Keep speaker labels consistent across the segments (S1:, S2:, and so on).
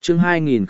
S1: Chương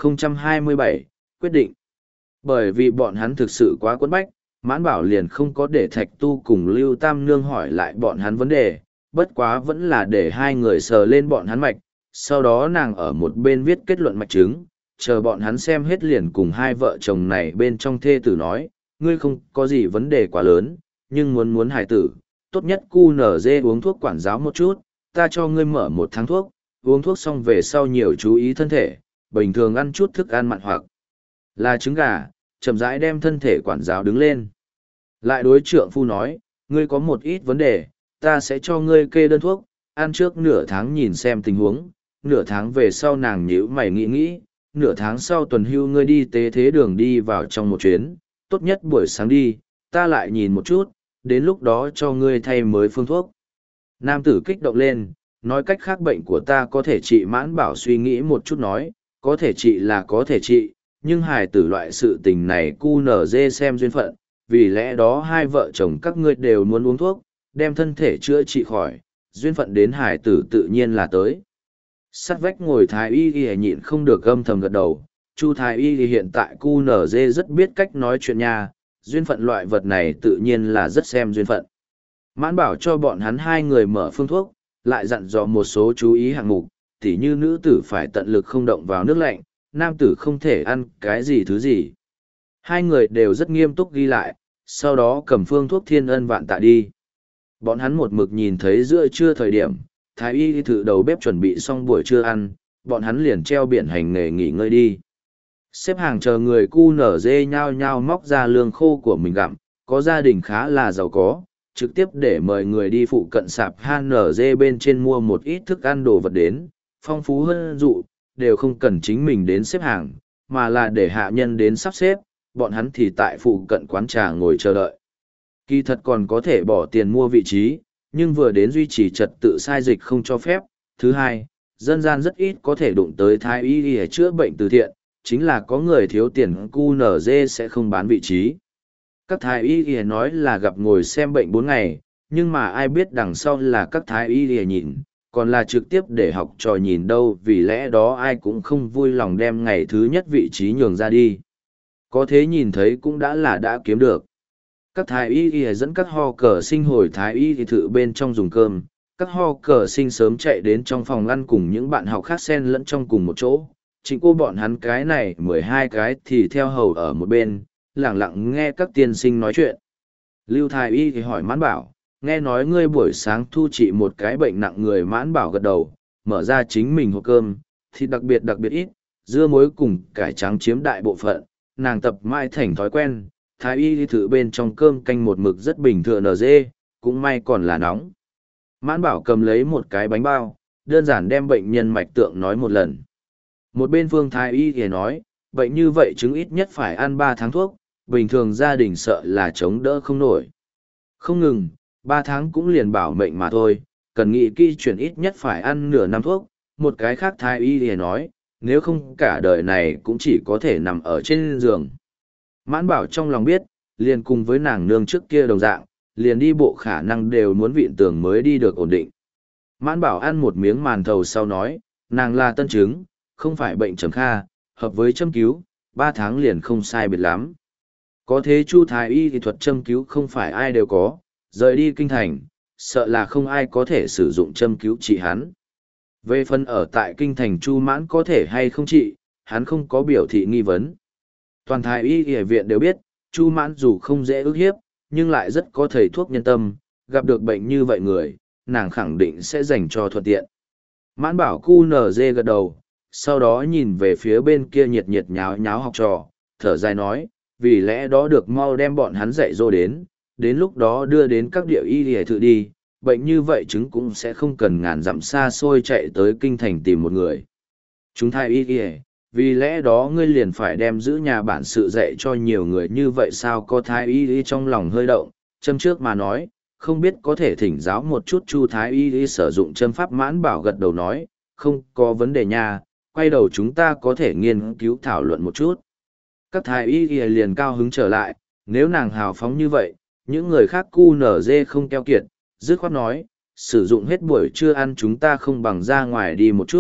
S1: 2027, quyết định. Bởi vì bọn hắn thực sự quá quẫn bách, Mãn Bảo liền không có để Thạch Tu cùng Lưu Tam Nương hỏi lại bọn hắn vấn đề, bất quá vẫn là để hai người sờ lên bọn hắn mạch, sau đó nàng ở một bên viết kết luận mạch chứng, chờ bọn hắn xem hết liền cùng hai vợ chồng này bên trong thê tử nói, ngươi không có gì vấn đề quá lớn, nhưng muốn hài tử, tốt nhất QNZ uống thuốc quản giáo một chút, ta cho ngươi mở 1 tháng thuốc, uống thuốc xong về sau nhiều chú ý thân thể, bình thường ăn chút thức ăn mặn hoặc là trứng gà, chậm rãi đem thân thể quản giáo đứng lên. Lại đối trượng phu nói, ngươi có một ít vấn đề, ta sẽ cho ngươi kê đơn thuốc, ăn trước nửa tháng nhìn xem tình huống, nửa tháng về sau nàng nhíu mày nghĩ, nửa tháng sau tuần hưu ngươi đi tế thế đường đi vào trong một chuyến, tốt nhất buổi sáng đi, ta lại nhìn một chút, đến lúc đó cho ngươi thay mới phương thuốc. Nam tử kích động lên, nói cách khác bệnh của ta có thể trị. Mãn Bảo suy nghĩ một chút nói, có thể trị là có thể trị, nhưng hài tử loại sự tình này QNZ xem duyên phận, vì lẽ đó hai vợ chồng các ngươi đều muốn uống thuốc, đem thân thể chữa trị khỏi, duyên phận đến hài tử tự nhiên là tới. Sát vách ngồi thái y y nhịn không được âm thầm gật đầu, Chu thái y thì hiện tại QNZ rất biết cách nói chuyện nha, duyên phận loại vật này tự nhiên là rất xem duyên phận. Mãn Bảo cho bọn hắn hai người mở phương thuốc, lại dặn dò một số chú ý hạng mục, tỉ như nữ tử phải tận lực không động vào nước lạnh, nam tử không thể ăn cái gì thứ gì. Hai người đều rất nghiêm túc ghi lại, sau đó cầm phương thuốc thiên ân vạn tạ đi. Bọn hắn một mực nhìn thấy giữa trưa thời điểm, thái y thử đầu bếp chuẩn bị xong buổi trưa ăn, bọn hắn liền treo biển hành nghề nghỉ ngơi đi. Xếp hàng chờ người QNZ nhao nhao móc ra lương khô của mình gặm, có gia đình khá là giàu có, trực tiếp để mời người đi phụ cận sạp HNZ bên trên mua một ít thức ăn đồ vật đến, phong phú hơn dụ, đều không cần chính mình đến xếp hàng, mà là để hạ nhân đến sắp xếp, bọn hắn thì tại phụ cận quán trà ngồi chờ đợi. Kỳ thật còn có thể bỏ tiền mua vị trí, nhưng vừa đến duy trì trật tự sai dịch không cho phép. Thứ hai, dân gian rất ít có thể đụng tới thái y để chữa bệnh từ thiện, chính là có người thiếu tiền QNZ sẽ không bán vị trí. Các thái y nói là gặp ngồi xem bệnh 4 ngày, nhưng mà ai biết đằng sau là các thái y nhìn, còn là trực tiếp để học trò nhìn đâu, vì lẽ đó ai cũng không vui lòng đem ngày thứ nhất vị trí nhường ra đi. Có thế nhìn thấy cũng đã kiếm được. Các thái y dẫn các ho cờ sinh hồi thái y thì thự bên trong dùng cơm, các ho cờ sinh sớm chạy đến trong phòng ăn cùng những bạn học khác xen lẫn trong cùng một chỗ. Chính cô bọn hắn cái này 12 cái thì theo hầu ở một bên, lặng lặng nghe các tiên sinh nói chuyện. Lưu thái y thì hỏi Mãn Bảo, nghe nói ngươi buổi sáng thu trị một cái bệnh nặng người. Mãn Bảo gật đầu, mở ra chính mình hộp cơm, thịt đặc biệt ít, dưa muối cùng cải trắng chiếm đại bộ phận, nàng tập mãi thành thói quen. Thái y thử bên trong cơm canh một mực rất bình thường NG, cũng may còn là nóng. Mãn Bảo cầm lấy một cái bánh bao, đơn giản đem bệnh nhân mạch tượng nói một lần. Một bên Phương thái y thì nói, bệnh như vậy chứng ít nhất phải ăn 3 tháng thuốc, bình thường gia đình sợ là chống đỡ không nổi. Không ngừng, 3 tháng cũng liền bảo mệnh mà thôi, cần nghĩ kỹ chuyển ít nhất phải ăn nửa năm thuốc. Một cái khác thái y thì nói, nếu không cả đời này cũng chỉ có thể nằm ở trên giường. Mãn Bảo trong lòng biết, liền cùng với nàng nương trước kia đồng dạng, liền đi bộ khả năng đều muốn vịn tường mới đi được ổn định. Mãn Bảo ăn một miếng màn thầu sau nói, nàng là tân chứng, không phải bệnh trầm kha, hợp với châm cứu, 3 tháng liền không sai biệt lắm. Có thế Chu thái y thì thuật châm cứu không phải ai đều có, rời đi kinh thành, sợ là không ai có thể sử dụng châm cứu trị hắn. Về phần ở tại kinh thành Chu Mãn có thể hay không trị, hắn không có biểu thị nghi vấn. Toàn thái y y viện đều biết, Chu Mãn dù không dễ ức hiếp, nhưng lại rất có thầy thuốc nhân tâm, gặp được bệnh như vậy người, nàng khẳng định sẽ dành cho thuận tiện. Mãn Bảo QNZ gật đầu, sau đó nhìn về phía bên kia nhiệt nháo nháo học trò, thở dài nói, vì lẽ đó được mau đem bọn hắn dạy dỗ đến lúc đó đưa đến các địa y y thự đi, bệnh như vậy chứng cũng sẽ không cần ngàn dặm xa xôi chạy tới kinh thành tìm một người. Chúng thái y y, vì lẽ đó ngươi liền phải đem giữ nhà bản sự dạy cho nhiều người như vậy sao? Có thái y y trong lòng hơi động, châm trước mà nói, không biết có thể thỉnh giáo một chút. Chu thái y y sử dụng châm pháp. Mãn Bảo gật đầu nói, không có vấn đề nha, quay đầu chúng ta có thể nghiên cứu thảo luận một chút. Các thái y y liền cao hứng trở lại, nếu nàng hào phóng như vậy, những người khác QNZ không keo kiệt, dứt khoát nói, sử dụng hết buổi trưa ăn chúng ta không bằng ra ngoài đi một chút,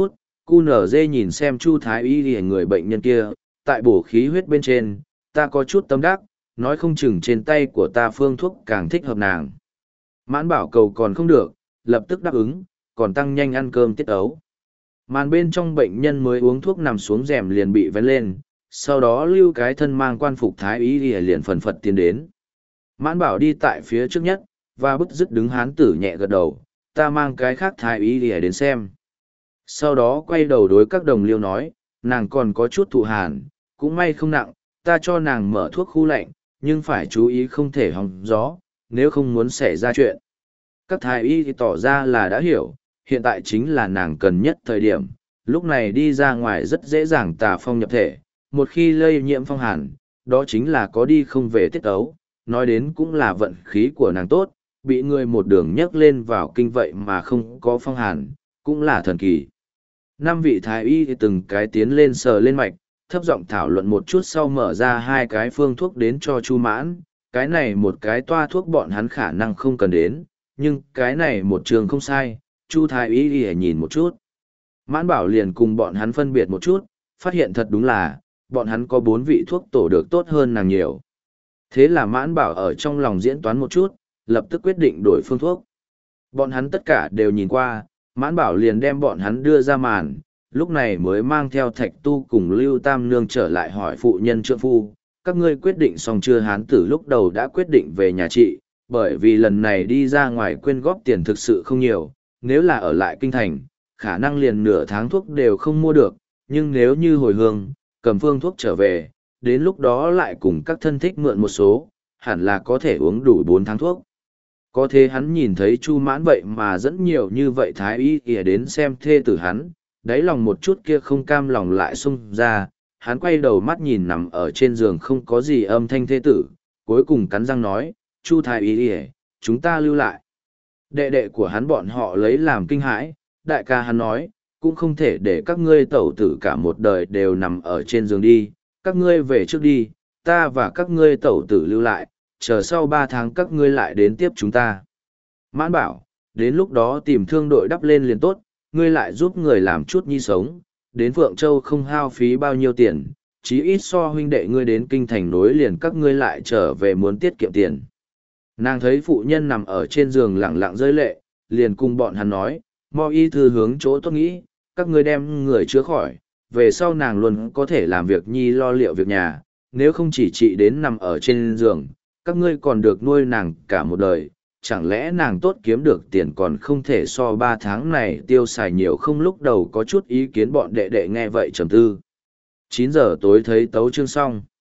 S1: Cu nở dê nhìn xem Chu Thái Y thì người bệnh nhân kia, tại bổ khí huyết bên trên, ta có chút tâm đắc, nói không chừng trên tay của ta phương thuốc càng thích hợp nàng. Mãn bảo cầu còn không được, lập tức đáp ứng, còn tăng nhanh ăn cơm tiết ấu. Màn bên trong bệnh nhân mới uống thuốc nằm xuống rèm liền bị vén lên, sau đó lưu cái thân mang quan phục Thái Y thì liền phần phật tiến đến. Mãn bảo đi tại phía trước nhất, và bứt rứt đứng hán tử nhẹ gật đầu, ta mang cái khác Thái Y thì đến xem. Sau đó quay đầu đối các đồng liêu nói, nàng còn có chút thụ hàn, cũng may không nặng, ta cho nàng mở thuốc khu lạnh, nhưng phải chú ý không thể hòng gió, nếu không muốn xảy ra chuyện. Các thái y thì tỏ ra là đã hiểu, hiện tại chính là nàng cần nhất thời điểm, lúc này đi ra ngoài rất dễ dàng tà phong nhập thể, một khi lây nhiễm phong hàn, đó chính là có đi không về tiết ấu, nói đến cũng là vận khí của nàng tốt, bị người một đường nhấc lên vào kinh vậy mà không có phong hàn, cũng là thần kỳ. Năm vị thái y thì từng cái tiến lên sờ lên mạch, thấp giọng thảo luận một chút sau mở ra hai cái phương thuốc đến cho Chu Mãn, cái này một cái toa thuốc bọn hắn khả năng không cần đến, nhưng cái này một trường không sai, Chu thái y thì nhìn một chút. Mãn bảo liền cùng bọn hắn phân biệt một chút, phát hiện thật đúng là, bọn hắn có 4 vị thuốc tổ được tốt hơn nàng nhiều. Thế là mãn bảo ở trong lòng diễn toán một chút, lập tức quyết định đổi phương thuốc. Bọn hắn tất cả đều nhìn qua, mãn bảo liền đem bọn hắn đưa ra màn, lúc này mới mang theo thạch tu cùng Lưu Tam Nương trở lại hỏi phụ nhân trượng phu, các ngươi quyết định xong chưa? Hán tử lúc đầu đã quyết định về nhà trị, bởi vì lần này đi ra ngoài quyên góp tiền thực sự không nhiều, nếu là ở lại kinh thành, khả năng liền nửa tháng thuốc đều không mua được, nhưng nếu như hồi hương, cầm phương thuốc trở về, đến lúc đó lại cùng các thân thích mượn một số, hẳn là có thể uống đủ 4 tháng thuốc. Có thế hắn nhìn thấy Chu Mãn vậy mà dẫn nhiều như vậy thái y ỉa đến xem thê tử hắn, đáy lòng một chút kia không cam lòng lại xung ra, hắn quay đầu mắt nhìn nằm ở trên giường không có gì âm thanh thê tử, cuối cùng cắn răng nói, Chu thái y ỉa, chúng ta lưu lại. Đệ đệ của hắn bọn họ lấy làm kinh hãi, đại ca hắn nói, cũng không thể để các ngươi tẩu tử cả một đời đều nằm ở trên giường đi, các ngươi về trước đi, ta và các ngươi tẩu tử lưu lại, chờ sau 3 tháng các ngươi lại đến tiếp chúng ta. Mãn bảo, đến lúc đó tìm thương đội đắp lên liền tốt, ngươi lại giúp người làm chút nhi sống, đến Phượng Châu không hao phí bao nhiêu tiền, chí ít so huynh đệ ngươi đến kinh thành nối liền các ngươi lại trở về muốn tiết kiệm tiền. Nàng thấy phụ nhân nằm ở trên giường lặng lặng rơi lệ, liền cùng bọn hắn nói, Mo y thư hướng chỗ tốt nghĩ, các ngươi đem người chữa khỏi, về sau nàng luôn có thể làm việc nhi lo liệu việc nhà, nếu không chỉ trị đến nằm ở trên giường, các ngươi còn được nuôi nàng cả một đời, chẳng lẽ nàng tốt kiếm được tiền còn không thể so 3 tháng này tiêu xài nhiều không? Lúc đầu có chút ý kiến bọn đệ đệ nghe vậy trầm tư. 9 giờ tối thấy tấu chương xong.